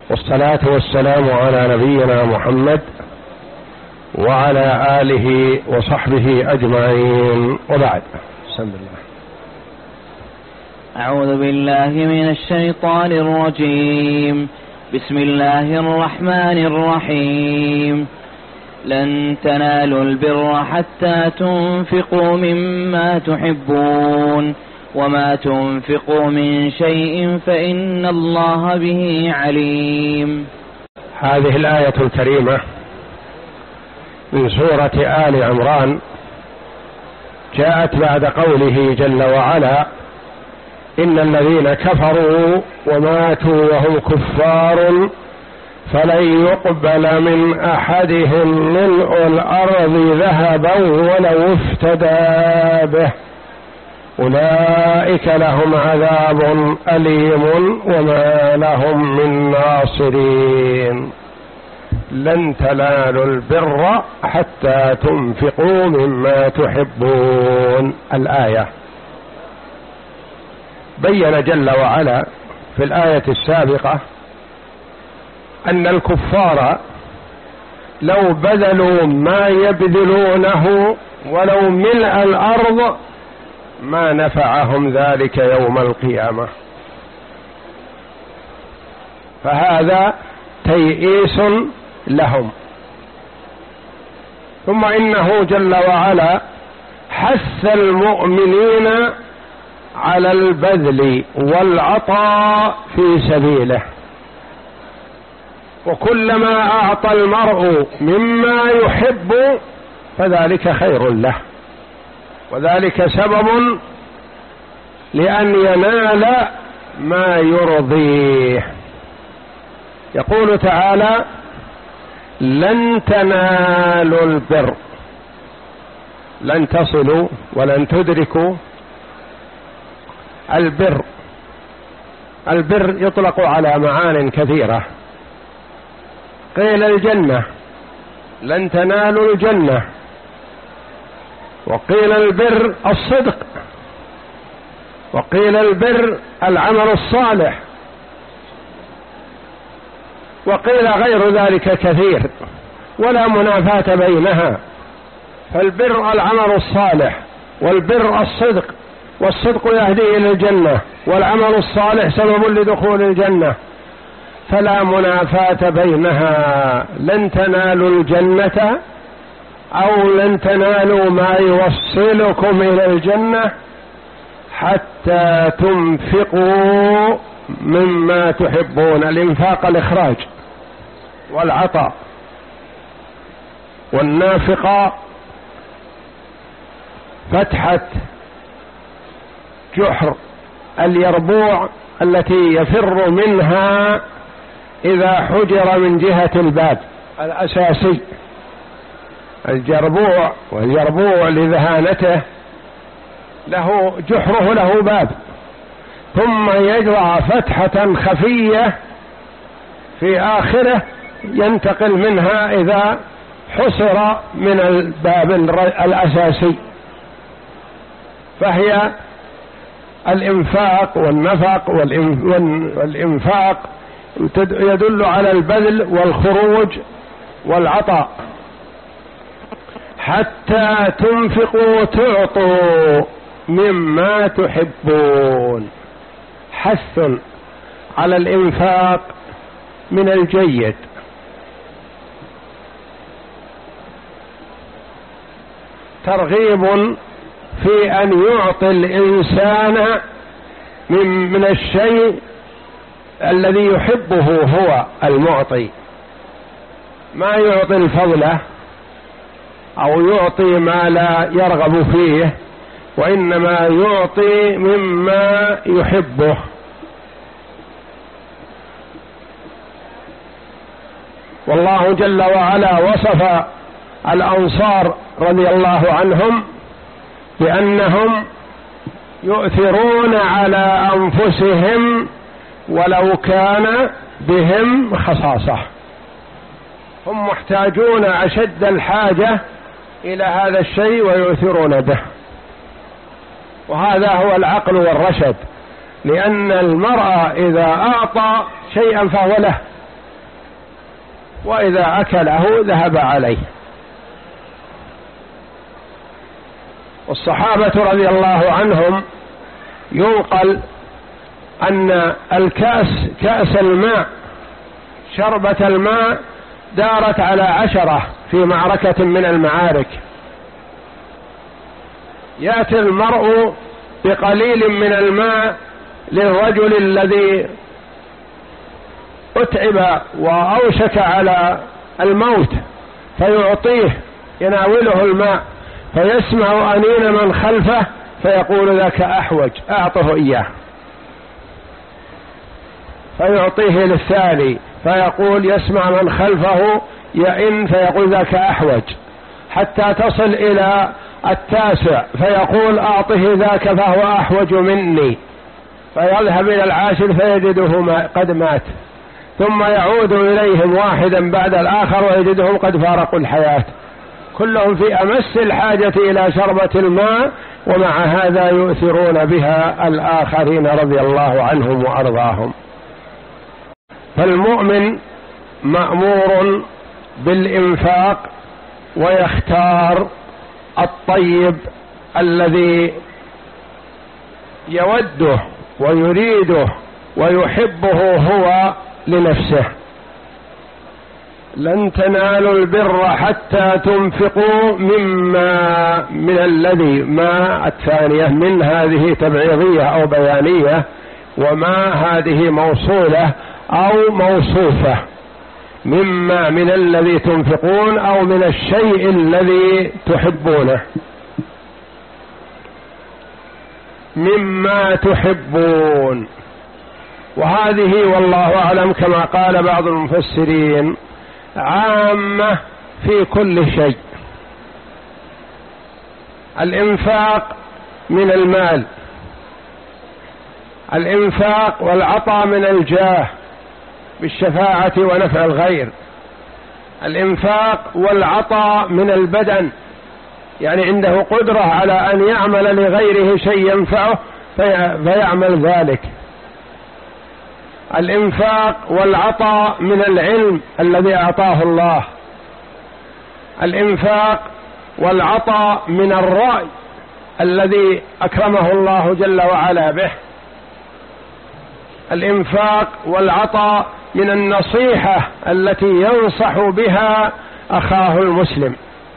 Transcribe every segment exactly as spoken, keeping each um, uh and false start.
والصلاة والسلام على نبينا محمد وعلى آله وصحبه أجمعين، وبعد. بسم الله. أعوذ بالله من الشيطان الرجيم. بسم الله الرحمن الرحيم. لن تنالوا البر حتى تنفقوا مما تحبون وما تنفقوا من شيء فإن الله به عليم. هذه الآية الكريمة من سورة آل عمران جاءت بعد قوله جل وعلا: إن الذين كفروا وماتوا وهم كفار فلن يقبل من أحدهم ملء الأرض ذهبا ولو افتدى به أولئك لهم عذاب أليم وما لهم من ناصرين. لن تنالوا البر حتى تنفقوا مما تحبون. الآية بين جل وعلا في الآية السابقة أن الكفار لو بذلوا ما يبذلونه ولو ملء الأرض ما نفعهم ذلك يوم القيامة، فهذا تيئيس لهم. ثم إنه جل وعلا حث المؤمنين على البذل والعطاء في سبيله، وكلما أعطى المرء مما يحب فذلك خير له، وذلك سبب لأن ينال ما يرضيه. يقول تعالى: لن تنالوا البر، لن تصلوا ولن تدركوا البر. البر يطلق على معان كثيرة. قيل الجنة، لن تنالوا الجنة. وقيل البر الصدق، وقيل البر العمل الصالح، وقيل غير ذلك كثير ولا منافاة بينها. فالبر العمل الصالح، والبر الصدق، والصدق يهدي إلى الجنة، والعمل الصالح سبب لدخول الجنة، فلا منافاة بينها. لن تنالوا الجنة أو لن تنالوا ما يوصلكم إلى الجنة حتى تنفقوا مما تحبون. الإنفاق الإخراج والعطاء، والنافقة فتحة جحر اليربوع التي يفر منها إذا حجر من جهة الباب الأساسي. الجربوع واليربوع لذهانته له جحره له باب، ثم يجرى فتحة خفية في آخره ينتقل منها إذا حصر من الباب الأساسي. فهي الإنفاق والنفق والإنفاق يدل على البذل والخروج والعطاء. حتى تنفقوا تعطوا مما تحبون، حث على الإنفاق من الجيد. ترغيب في أن يعطي الإنسان من, من الشيء الذي يحبه هو المعطي، ما يعطي الفضلة أو يعطي ما لا يرغب فيه، وإنما يعطي مما يحبه. والله جل وعلا وصف الأنصار رضي الله عنهم بأنهم يؤثرون على أنفسهم ولو كان بهم خصاصة. هم محتاجون أشد الحاجة إلى هذا الشيء ويؤثرون به، وهذا هو العقل والرشد. لأن المرء إذا أعطى شيئا فهو له، وإذا أكله ذهب عليه. والصحابة رضي الله عنهم ينقل أن الكأس كأس الماء شربة الماء دارت على عشرة في معركة من المعارك، يأتي المرء بقليل من الماء للرجل الذي أتعب وأوشك على الموت فيعطيه يناوله الماء، فيسمع أنين من خلفه فيقول ذاك أحوج أعطه إياه، فيعطيه للثاني فيقول يسمع من خلفه يئن فيقول ذاك أحوج، حتى تصل إلى التاسع فيقول أعطه ذاك فهو أحوج مني، فيذهب إلى العاشر فيجده قد مات، ثم يعود إليهم واحدا بعد الآخر ويجدهم قد فارقوا الحياة، كلهم في أمس الحاجة إلى شربة الماء، ومع هذا يؤثرون بها الآخرين رضي الله عنهم وأرضاهم. فالمؤمن مأمور بالإنفاق ويختار الطيب الذي يوده ويريده ويحبه هو لنفسه. لن تنالوا البر حتى تنفقوا مما من الذي ما الثانية من هذه تبعيضية أو بيانية، وما هذه موصولة أو موصوفة، مما من الذي تنفقون أو من الشيء الذي تحبونه، مما تحبون. وهذه والله أعلم كما قال بعض المفسرين عامة في كل شيء. الإنفاق من المال، الإنفاق والعطاء من الجاه بالشفاعة ونفع الغير، الإنفاق والعطاء من البدن، يعني عنده قدرة على أن يعمل لغيره شيء ينفعه فيعمل ذلك. الإنفاق والعطاء من العلم الذي أعطاه الله، الإنفاق والعطاء من الرأي الذي أكرمه الله جل وعلا به، الإنفاق والعطاء من النصيحة التي ينصح بها أخاه المسلم،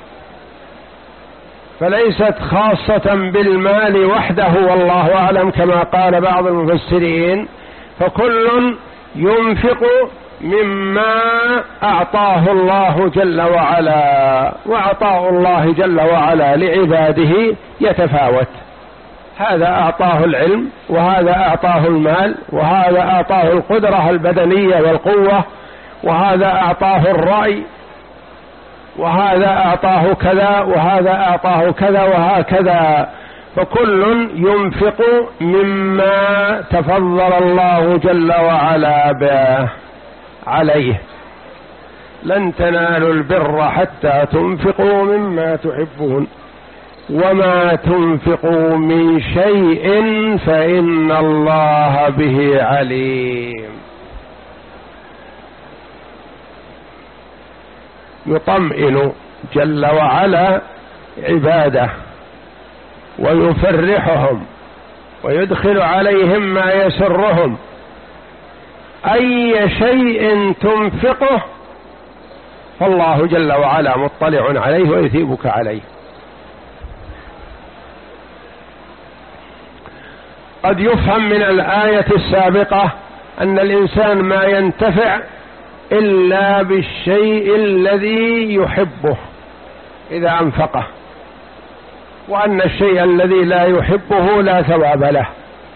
فليست خاصة بالمال وحده والله أعلم كما قال بعض المفسرين، فكل ينفق مما أعطاه الله جل وعلا، وعطاء الله جل وعلا لعباده يتفاوت، هذا أعطاه العلم، وهذا أعطاه المال، وهذا أعطاه القدرة البدنية والقوة، وهذا أعطاه الرأي، وهذا أعطاه كذا، وهذا أعطاه كذا، وهكذا، فكل ينفق مما تفضل الله جل وعلا به عليه. لن تنالوا البر حتى تنفقوا مما تحبون وما تنفقوا من شيء فإن الله به عليم. يطمئن جل وعلا عباده ويفرحهم ويدخل عليهم ما يسرهم. أي شيء تنفقه فالله جل وعلا مطلع عليه ويثيبك عليه. قد يفهم من الآية السابقة أن الإنسان ما ينتفع إلا بالشيء الذي يحبه إذا أنفقه، وأن الشيء الذي لا يحبه لا ثواب له.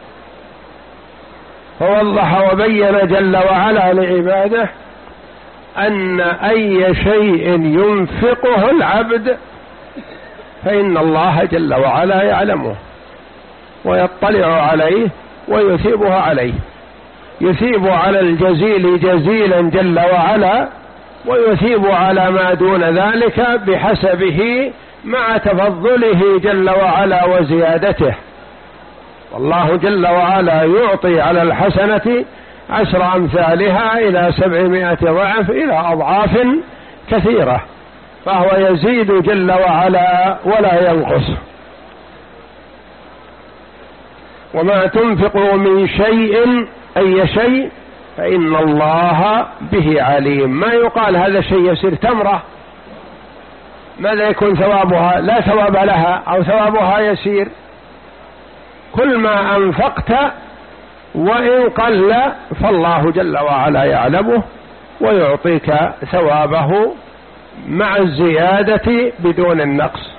فوضح وبين جل وعلا لعباده أن أي شيء ينفقه العبد فإن الله جل وعلا يعلمه ويطلع عليه ويثيبه عليه، يثيب على الجزيل جزيلا جل وعلا، ويثيب على ما دون ذلك بحسبه مع تفضله جل وعلا وزيادته. والله جل وعلا يعطي على الحسنة عشر أمثالها إلى سبعمائة ضعف إلى أضعاف كثيرة، فهو يزيد جل وعلا ولا ينقص. وما تنفقوا من شيء أي شيء فإن الله به عليم. ما يقال هذا شيء يسير، تمرة ماذا يكون ثوابها؟ لا ثواب لها أو ثوابها يسير. كل ما أنفقت وإن قل فالله جل وعلا يعلمه ويعطيك ثوابه مع الزيادة بدون النقص.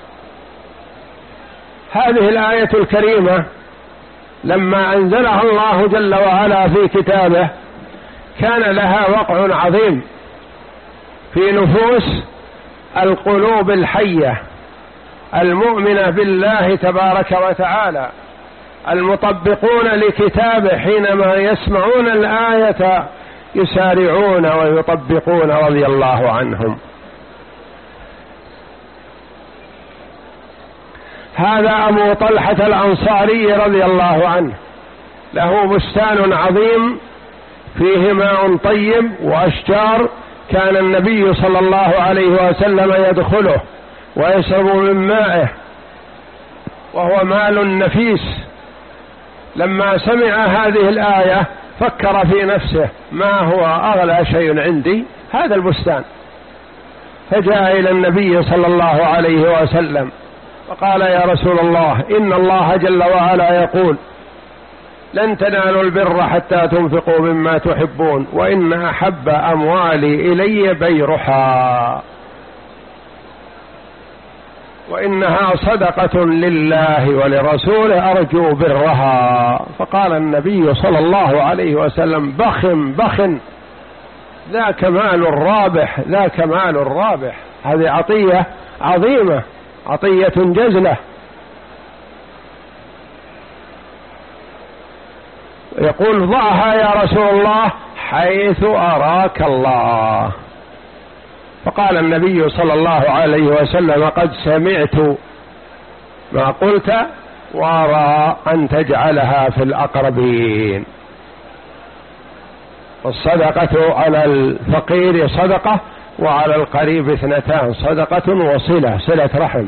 هذه الآية الكريمة لما أنزلها الله جل وعلا في كتابه كان لها وقع عظيم في نفوس القلوب الحية المؤمنة بالله تبارك وتعالى المطبقون لكتابه، حينما يسمعون الآية يسارعون ويطبقون رضي الله عنهم. هذا أبو طلحة الأنصاري رضي الله عنه، له بستان عظيم فيه ماء طيب وأشجار، كان النبي صلى الله عليه وسلم يدخله ويشرب من مائه، وهو مال نفيس. لما سمع هذه الآية فكر في نفسه ما هو أغلى شيء عندي؟ هذا البستان. فجاء إلى النبي صلى الله عليه وسلم فقال يا رسول الله إن الله جل وعلا يقول لن تنالوا البر حتى تنفقوا مما تحبون وإن أحب أموالي إلي بيرحا وإنها صدقة لله ولرسوله أرجو برها. فقال النبي صلى الله عليه وسلم بخ بخ ذاك مال الرابح، ذاك مال الرابح. هذه عطية عظيمة، عطية جزلة. يقول ضعها يا رسول الله حيث أراك الله. فقال النبي صلى الله عليه وسلم قد سمعت ما قلت وأرى أن تجعلها في الأقربين. والصدقة على الفقير صدقة وعلى القريب اثنتان، صدقة وصلة، صلة رحم.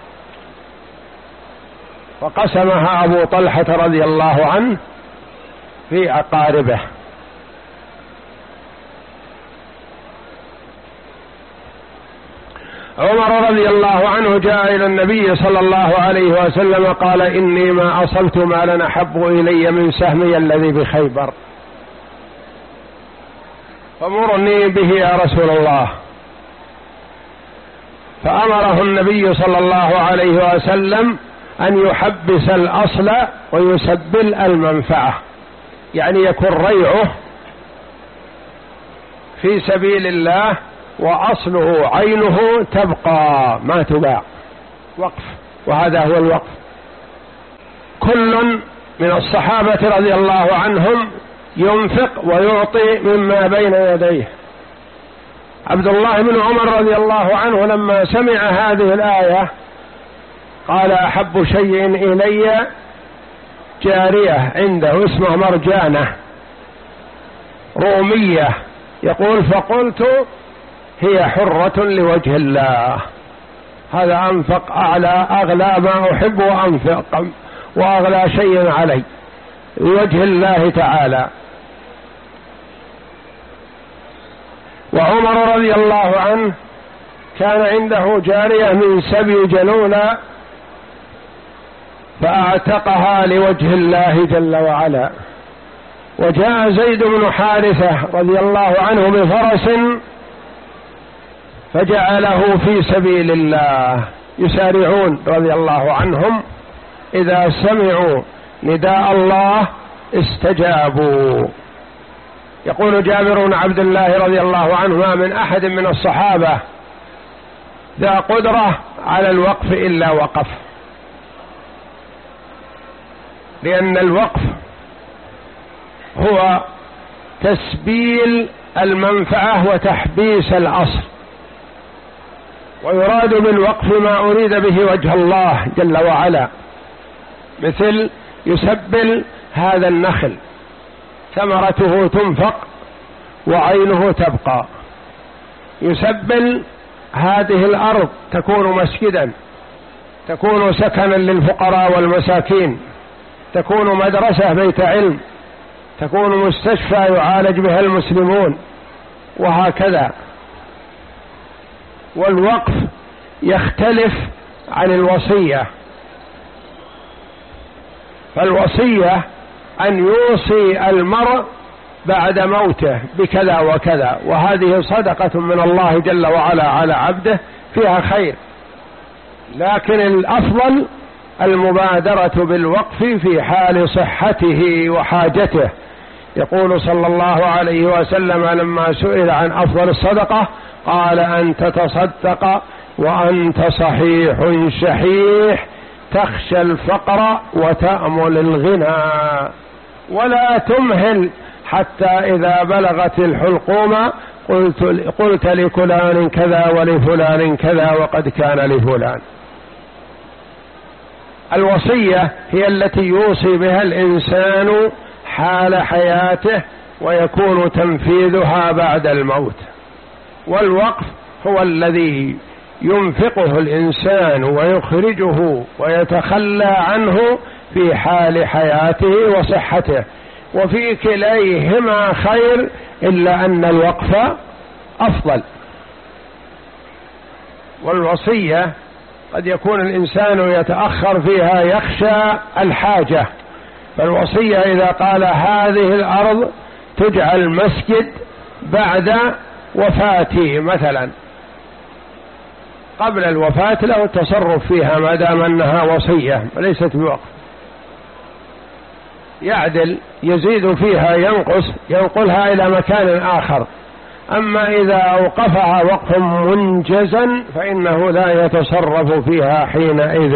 فقسمها أبو طلحة رضي الله عنه في أقاربه. عمر رضي الله عنه جاء إلى النبي صلى الله عليه وسلم قال إني ما أصبت مالا أحب إلي من سهمي الذي بخيبر فمرني به يا رسول الله. فأمره النبي صلى الله عليه وسلم أن يحبس الأصل ويسبل المنفعة، يعني يكون ريعه في سبيل الله وأصله عينه تبقى ما تباع، وقف، وهذا هو الوقف. كل من الصحابة رضي الله عنهم ينفق ويعطي مما بين يديه. عبد الله بن عمر رضي الله عنه لما سمع هذه الآية قال أحب شيء إلي جارية عنده اسمها مرجانة رومية، يقول فقلت هي حرة لوجه الله. هذا أنفق أعلى أغلى ما أحب وأنفق وأغلى شيء علي لوجه الله تعالى. وعمر رضي الله عنه كان عنده جارية من سبي جلولة فأعتقها لوجه الله جل وعلا. وجاء زيد بن حارثة رضي الله عنه بفرس فجعله في سبيل الله. يسارعون رضي الله عنهم إذا سمعوا نداء الله استجابوا. يقول جابر بن عبد الله رضي الله عنه ما من أحد من الصحابة ذا قدرة على الوقف إلا وقف، لأن الوقف هو تسبيل المنفعة وتحبيس الأصل، ويراد بالوقف ما أريد به وجه الله جل وعلا، مثل يسبل هذا النخل ثمرته تنفق وعينه تبقى. يسبل هذه الأرض تكون مسجدا، تكون سكنا للفقراء والمساكين، تكون مدرسة بيت علم، تكون مستشفى يعالج بها المسلمون، وهكذا. والوقف يختلف عن الوصية، فالوصية أن يوصي المرء بعد موته بكذا وكذا، وهذه صدقة من الله جل وعلا على عبده فيها خير، لكن الأفضل المبادرة بالوقف في حال صحته وحاجته. يقول صلى الله عليه وسلم لما سئل عن أفضل الصدقة قال: أن تتصدق وأنت صحيح شحيح تخشى الفقر وتأمل الغنى، ولا تمهل حتى إذا بلغت الحلقوم قلت, قلت لفلان كذا ولفلان كذا وقد كان لفلان. الوصية هي التي يوصي بها الإنسان حال حياته ويكون تنفيذها بعد الموت، والوقف هو الذي ينفقه الإنسان ويخرجه ويتخلى عنه في حال حياته وصحته، وفي كليهما خير، إلا أن الوقف أفضل. والوصية قد يكون الإنسان يتأخر فيها يخشى الحاجة، فالوصية إذا قال هذه الأرض تجعل مسجد بعد وفاتي مثلا، قبل الوفاة له التصرف فيها ما دام أنها وصية وليست بوقف، يعدل يزيد فيها ينقص ينقلها إلى مكان آخر. أما إذا أوقفها وقف منجزا فإنه لا يتصرف فيها حينئذ.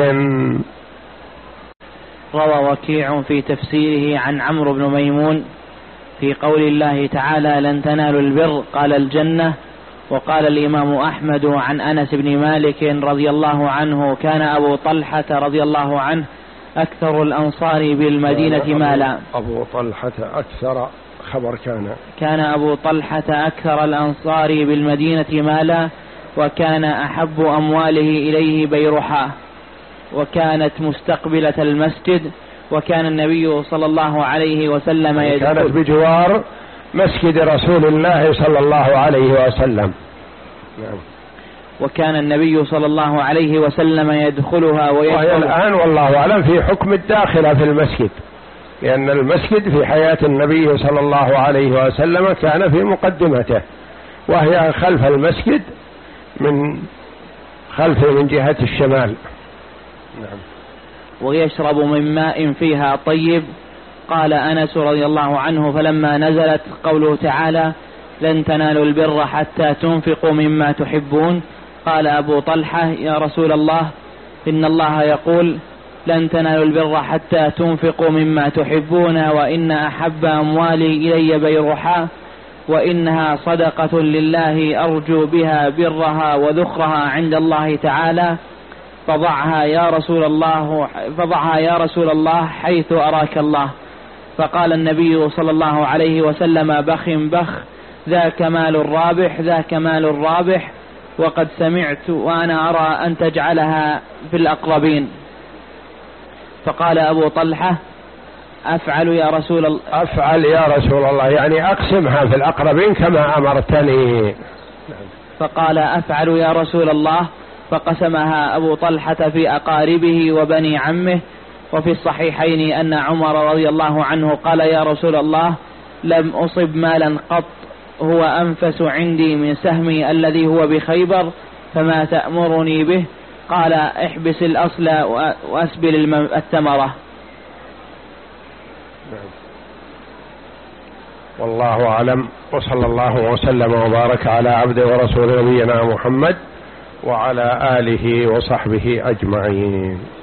روى وكيع في تفسيره عن عمرو بن ميمون في قول الله تعالى: لن تنالوا البر قال الجنة. وقال الإمام أحمد عن أنس بن مالك رضي الله عنه: كان أبو طلحة رضي الله عنه أكثر الأنصار بالمدينة مالا. أبو طلحة أكثر خبر كان كان أبو طلحة أكثر الأنصار بالمدينة مالا، وكان أحب أمواله إليه بيرحاء، وكانت مستقبلة المسجد، وكان النبي صلى الله عليه وسلم يدخل كانت بجوار مسجد رسول الله صلى الله عليه وسلم. نعم. وكان النبي صلى الله عليه وسلم يدخلها ويدخل. وهي الآن والله أعلم في حكم الداخلة في المسجد، لأن المسجد في حياة النبي صلى الله عليه وسلم كان في مقدمته، وهي خلف المسجد من خلفه من جهة الشمال. نعم. ويشرب من ماء فيها طيب. قال أنس رضي الله عنه: فلما نزلت قوله تعالى: لن تنالوا البر حتى تنفقوا مما تحبون، قال أبو طلحة: يا رسول الله، إن الله يقول: لن تنالوا البر حتى تنفقوا مما تحبون، وإن أحب أموالي إلي بيرحاء، وإنها صدقة لله أرجو بها برها وذخرها عند الله تعالى، فضعها يا رسول الله فضعها يا رسول الله حيث أراك الله. فقال النبي صلى الله عليه وسلم: بخ بخ، ذاك مال رابح، ذاك مال رابح، وقد سمعت وأنا أرى أن تجعلها في الأقربين. فقال أبو طلحة: أفعل يا رسول الله أفعل يا رسول الله، يعني أقسمها في الأقربين كما أمرتني. فقال: أفعل يا رسول الله، فقسمها أبو طلحة في أقاربه وبني عمه. وفي الصحيحين أن عمر رضي الله عنه قال: يا رسول الله، لم أصب مالا قط هو أنفس عندي من سهمي الذي هو بخيبر، فما تأمرني به؟ قال: احبس الأصل وأسبل الثمرة. والله أعلم، وصلى الله وسلم وبارك على عبده ورسول نبينا محمد وعلى آله وصحبه أجمعين.